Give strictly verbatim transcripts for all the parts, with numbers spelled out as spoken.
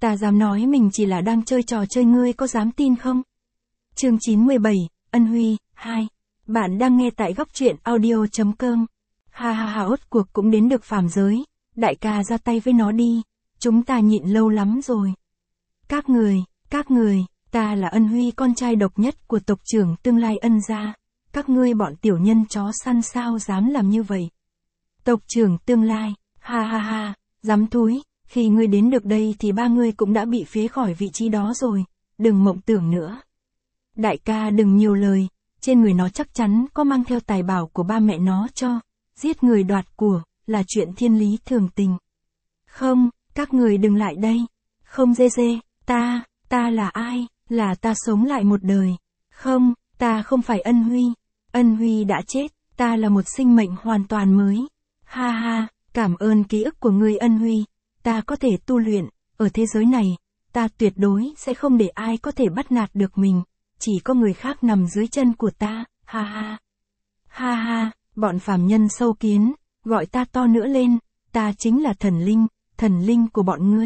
Ta dám nói mình chỉ là đang chơi trò chơi, ngươi có dám tin không? Chương chín mươi bảy, Ân Huy, hai. Bạn đang nghe tại góc truyện audio chấm com. Ha ha ha, rốt cuộc cũng đến được phàm giới. Đại ca ra tay với nó đi. Chúng ta nhịn lâu lắm rồi. Các người, các người, ta là Ân Huy, con trai độc nhất của tộc trưởng tương lai Ân gia. Các ngươi bọn tiểu nhân chó săn sao dám làm như vậy? Tộc trưởng tương lai, ha ha ha, dám thúi. Khi ngươi đến được đây thì ba ngươi cũng đã bị phế khỏi vị trí đó rồi. Đừng mộng tưởng nữa. Đại ca đừng nhiều lời. Trên người nó chắc chắn có mang theo tài bảo của ba mẹ nó cho. Giết người đoạt của là chuyện thiên lý thường tình. Không, các người đừng lại đây. Không dê dê, ta, ta là ai? Là ta sống lại một đời. Không, ta không phải Ân Huy. Ân Huy đã chết, ta là một sinh mệnh hoàn toàn mới. Ha ha, cảm ơn ký ức của ngươi Ân Huy. Ta có thể tu luyện, ở thế giới này, ta tuyệt đối sẽ không để ai có thể bắt nạt được mình. Chỉ có người khác nằm dưới chân của ta, ha ha. Ha ha, bọn phàm nhân sâu kiến, gọi ta to nữa lên, ta chính là thần linh, thần linh của bọn ngươi.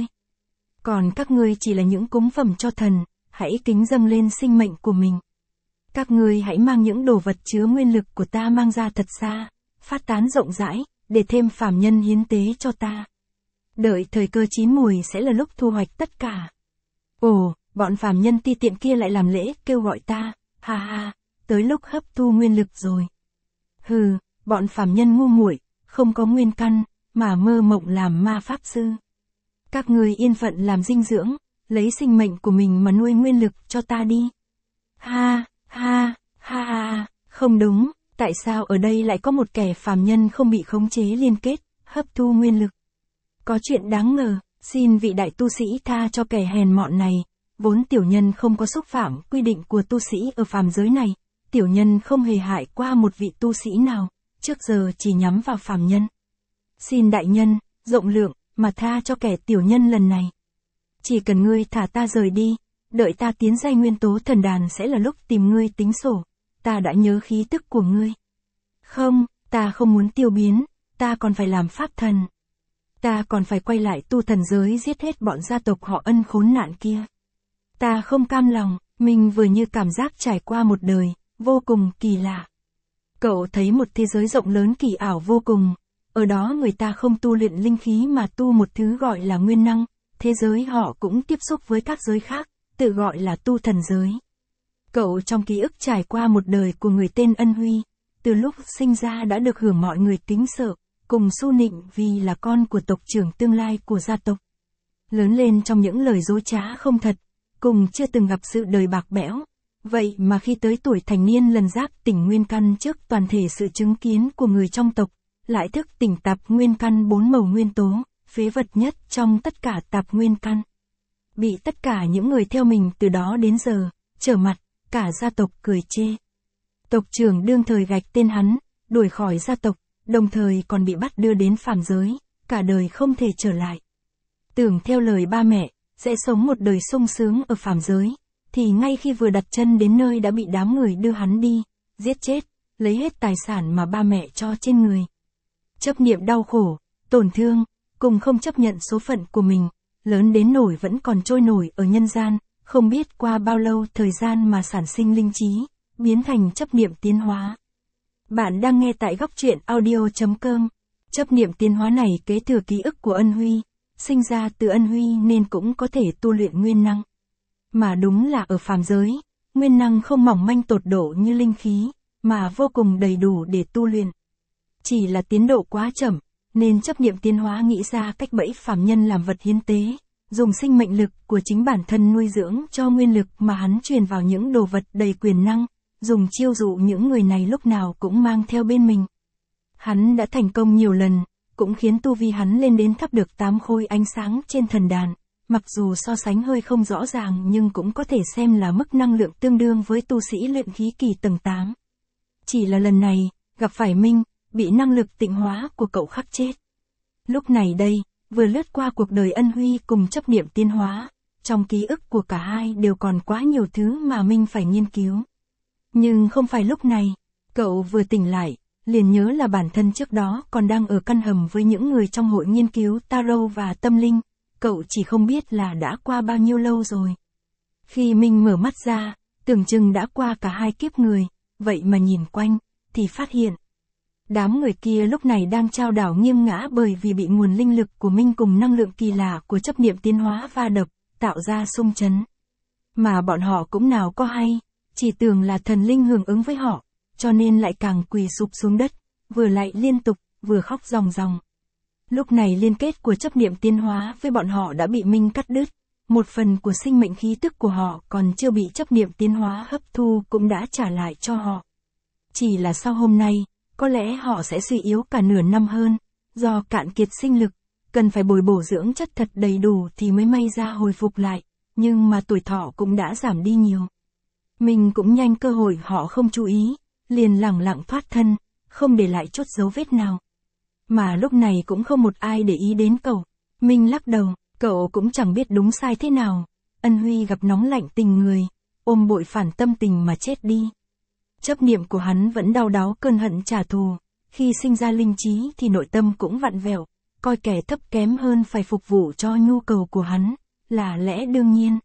Còn các ngươi chỉ là những cúng phẩm cho thần, hãy kính dâng lên sinh mệnh của mình. Các ngươi hãy mang những đồ vật chứa nguyên lực của ta mang ra thật xa, phát tán rộng rãi, để thêm phàm nhân hiến tế cho ta. Đợi thời cơ chín mùi sẽ là lúc thu hoạch tất cả. Ồ, bọn phàm nhân ti tiện kia lại làm lễ kêu gọi ta, ha ha, tới lúc hấp thu nguyên lực rồi. Hừ, bọn phàm nhân ngu muội, không có nguyên căn, mà mơ mộng làm ma pháp sư. Các ngươi yên phận làm dinh dưỡng, lấy sinh mệnh của mình mà nuôi nguyên lực cho ta đi. Ha, ha, ha ha, không đúng, tại sao ở đây lại có một kẻ phàm nhân không bị khống chế liên kết, hấp thu nguyên lực? Có chuyện đáng ngờ, xin vị đại tu sĩ tha cho kẻ hèn mọn này, vốn tiểu nhân không có xúc phạm quy định của tu sĩ ở phàm giới này, tiểu nhân không hề hại qua một vị tu sĩ nào, trước giờ chỉ nhắm vào phàm nhân. Xin đại nhân, rộng lượng, mà tha cho kẻ tiểu nhân lần này. Chỉ cần ngươi thả ta rời đi, đợi ta tiến giai nguyên tố thần đàn sẽ là lúc tìm ngươi tính sổ, ta đã nhớ khí tức của ngươi. Không, ta không muốn tiêu biến, ta còn phải làm pháp thần. Ta còn phải quay lại tu thần giới giết hết bọn gia tộc họ Ân khốn nạn kia. Ta không cam lòng, mình vừa như cảm giác trải qua một đời, vô cùng kỳ lạ. Cậu thấy một thế giới rộng lớn kỳ ảo vô cùng, ở đó người ta không tu luyện linh khí mà tu một thứ gọi là nguyên năng, thế giới họ cũng tiếp xúc với các giới khác, tự gọi là tu thần giới. Cậu trong ký ức trải qua một đời của người tên Ân Huy, từ lúc sinh ra đã được hưởng mọi người kính sợ, cùng su nịnh vì là con của tộc trưởng tương lai của gia tộc. Lớn lên trong những lời dối trá không thật, cùng chưa từng gặp sự đời bạc bẽo. Vậy mà khi tới tuổi thành niên lần giáp tỉnh nguyên căn trước toàn thể sự chứng kiến của người trong tộc, lại thức tỉnh tạp nguyên căn bốn màu nguyên tố, phế vật nhất trong tất cả tạp nguyên căn. Bị tất cả những người theo mình từ đó đến giờ, trở mặt, cả gia tộc cười chê. Tộc trưởng đương thời gạch tên hắn, đuổi khỏi gia tộc, đồng thời còn bị bắt đưa đến phàm giới, cả đời không thể trở lại. Tưởng theo lời ba mẹ, sẽ sống một đời sung sướng ở phàm giới, thì ngay khi vừa đặt chân đến nơi đã bị đám người đưa hắn đi, giết chết, lấy hết tài sản mà ba mẹ cho trên người. Chấp niệm đau khổ, tổn thương, cùng không chấp nhận số phận của mình, lớn đến nổi vẫn còn trôi nổi ở nhân gian, không biết qua bao lâu thời gian mà sản sinh linh trí, biến thành chấp niệm tiến hóa. Bạn đang nghe tại góc truyện audio chấm com. Chấp niệm tiến hóa này kế thừa ký ức của Ân Huy, sinh ra từ Ân Huy nên cũng có thể tu luyện nguyên năng. Mà đúng là ở phàm giới, nguyên năng không mỏng manh tột độ như linh khí, mà vô cùng đầy đủ để tu luyện. Chỉ là tiến độ quá chậm, nên chấp niệm tiến hóa nghĩ ra cách bẫy phàm nhân làm vật hiến tế, dùng sinh mệnh lực của chính bản thân nuôi dưỡng cho nguyên lực mà hắn truyền vào những đồ vật đầy quyền năng, dùng chiêu dụ những người này lúc nào cũng mang theo bên mình. Hắn đã thành công nhiều lần, cũng khiến tu vi hắn lên đến thắp được tám khối ánh sáng trên thần đàn, mặc dù so sánh hơi không rõ ràng nhưng cũng có thể xem là mức năng lượng tương đương với tu sĩ luyện khí kỳ tầng tám. Chỉ là lần này, gặp phải Minh, bị năng lực tịnh hóa của cậu khắc chết. Lúc này đây, vừa lướt qua cuộc đời Ân Huy cùng chấp niệm tiến hóa, trong ký ức của cả hai đều còn quá nhiều thứ mà Minh phải nghiên cứu. Nhưng không phải lúc này, cậu vừa tỉnh lại, liền nhớ là bản thân trước đó còn đang ở căn hầm với những người trong hội nghiên cứu tarot và tâm linh, cậu chỉ không biết là đã qua bao nhiêu lâu rồi. Khi Minh mở mắt ra, tưởng chừng đã qua cả hai kiếp người, vậy mà nhìn quanh, thì phát hiện. Đám người kia lúc này đang trao đảo nghiêng ngã bởi vì bị nguồn linh lực của Minh cùng năng lượng kỳ lạ của chấp niệm tiến hóa va đập, tạo ra xung chấn. Mà bọn họ cũng nào có hay, chỉ tưởng là thần linh hưởng ứng với họ, cho nên lại càng quỳ sụp xuống đất, vừa lại liên tục, vừa khóc ròng ròng. Lúc này liên kết của chấp niệm tiến hóa với bọn họ đã bị Minh cắt đứt, một phần của sinh mệnh khí tức của họ còn chưa bị chấp niệm tiến hóa hấp thu cũng đã trả lại cho họ. Chỉ là sau hôm nay, có lẽ họ sẽ suy yếu cả nửa năm hơn, do cạn kiệt sinh lực, cần phải bồi bổ dưỡng chất thật đầy đủ thì mới may ra hồi phục lại, nhưng mà tuổi thọ cũng đã giảm đi nhiều. Mình cũng nhanh cơ hội họ không chú ý, liền lẳng lặng thoát thân, không để lại chút dấu vết nào. Mà lúc này cũng không một ai để ý đến cậu. Minh lắc đầu, cậu cũng chẳng biết đúng sai thế nào. Ân Huy gặp nóng lạnh tình người, ôm bội phản tâm tình mà chết đi. Chấp niệm của hắn vẫn đau đáu cơn hận trả thù, khi sinh ra linh trí thì nội tâm cũng vặn vẹo, coi kẻ thấp kém hơn phải phục vụ cho nhu cầu của hắn, là lẽ đương nhiên.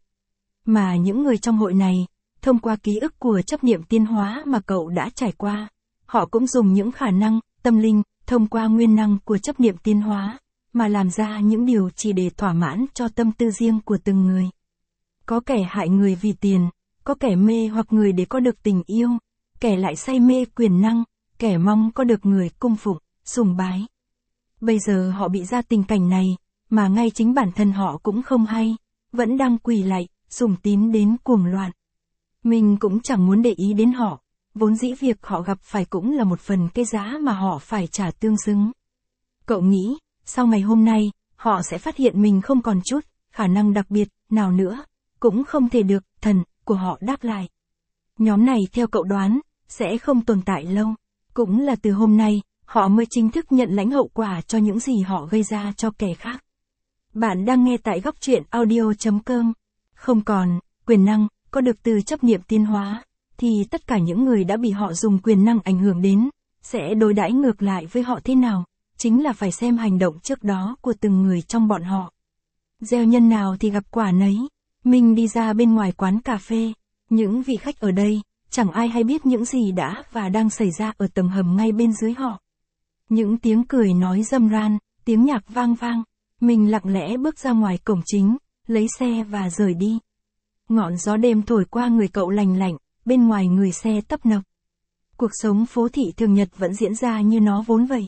Mà những người trong hội này, thông qua ký ức của chấp niệm tiến hóa mà cậu đã trải qua, họ cũng dùng những khả năng, tâm linh, thông qua nguyên năng của chấp niệm tiến hóa, mà làm ra những điều chỉ để thỏa mãn cho tâm tư riêng của từng người. Có kẻ hại người vì tiền, có kẻ mê hoặc người để có được tình yêu, kẻ lại say mê quyền năng, kẻ mong có được người cung phụng, sùng bái. Bây giờ họ bị ra tình cảnh này, mà ngay chính bản thân họ cũng không hay, vẫn đang quỳ lạy, sùng tín đến cuồng loạn. Mình cũng chẳng muốn để ý đến họ, vốn dĩ việc họ gặp phải cũng là một phần cái giá mà họ phải trả tương xứng. Cậu nghĩ, sau ngày hôm nay, họ sẽ phát hiện mình không còn chút khả năng đặc biệt nào nữa, cũng không thể được thần của họ đáp lại. Nhóm này theo cậu đoán, sẽ không tồn tại lâu. Cũng là từ hôm nay, họ mới chính thức nhận lãnh hậu quả cho những gì họ gây ra cho kẻ khác. Bạn đang nghe tại góc truyện audio chấm com. Không còn quyền năng có được từ chấp niệm tiến hóa, thì tất cả những người đã bị họ dùng quyền năng ảnh hưởng đến, sẽ đối đãi ngược lại với họ thế nào, chính là phải xem hành động trước đó của từng người trong bọn họ. Gieo nhân nào thì gặp quả nấy. Mình đi ra bên ngoài quán cà phê, những vị khách ở đây, chẳng ai hay biết những gì đã và đang xảy ra ở tầng hầm ngay bên dưới họ. Những tiếng cười nói râm ran, tiếng nhạc vang vang, mình lặng lẽ bước ra ngoài cổng chính, lấy xe và rời đi. Ngọn gió đêm thổi qua người cậu lành lạnh, bên ngoài người xe tấp nập. Cuộc sống phố thị thường nhật vẫn diễn ra như nó vốn vậy.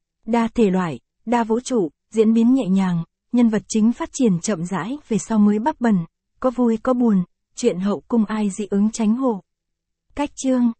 Đa thể loại, đa vũ trụ, diễn biến nhẹ nhàng, nhân vật chính phát triển chậm rãi về sau mới bắp bần, có vui có buồn, chuyện hậu cung ai dị ứng tránh hộ. Cách chương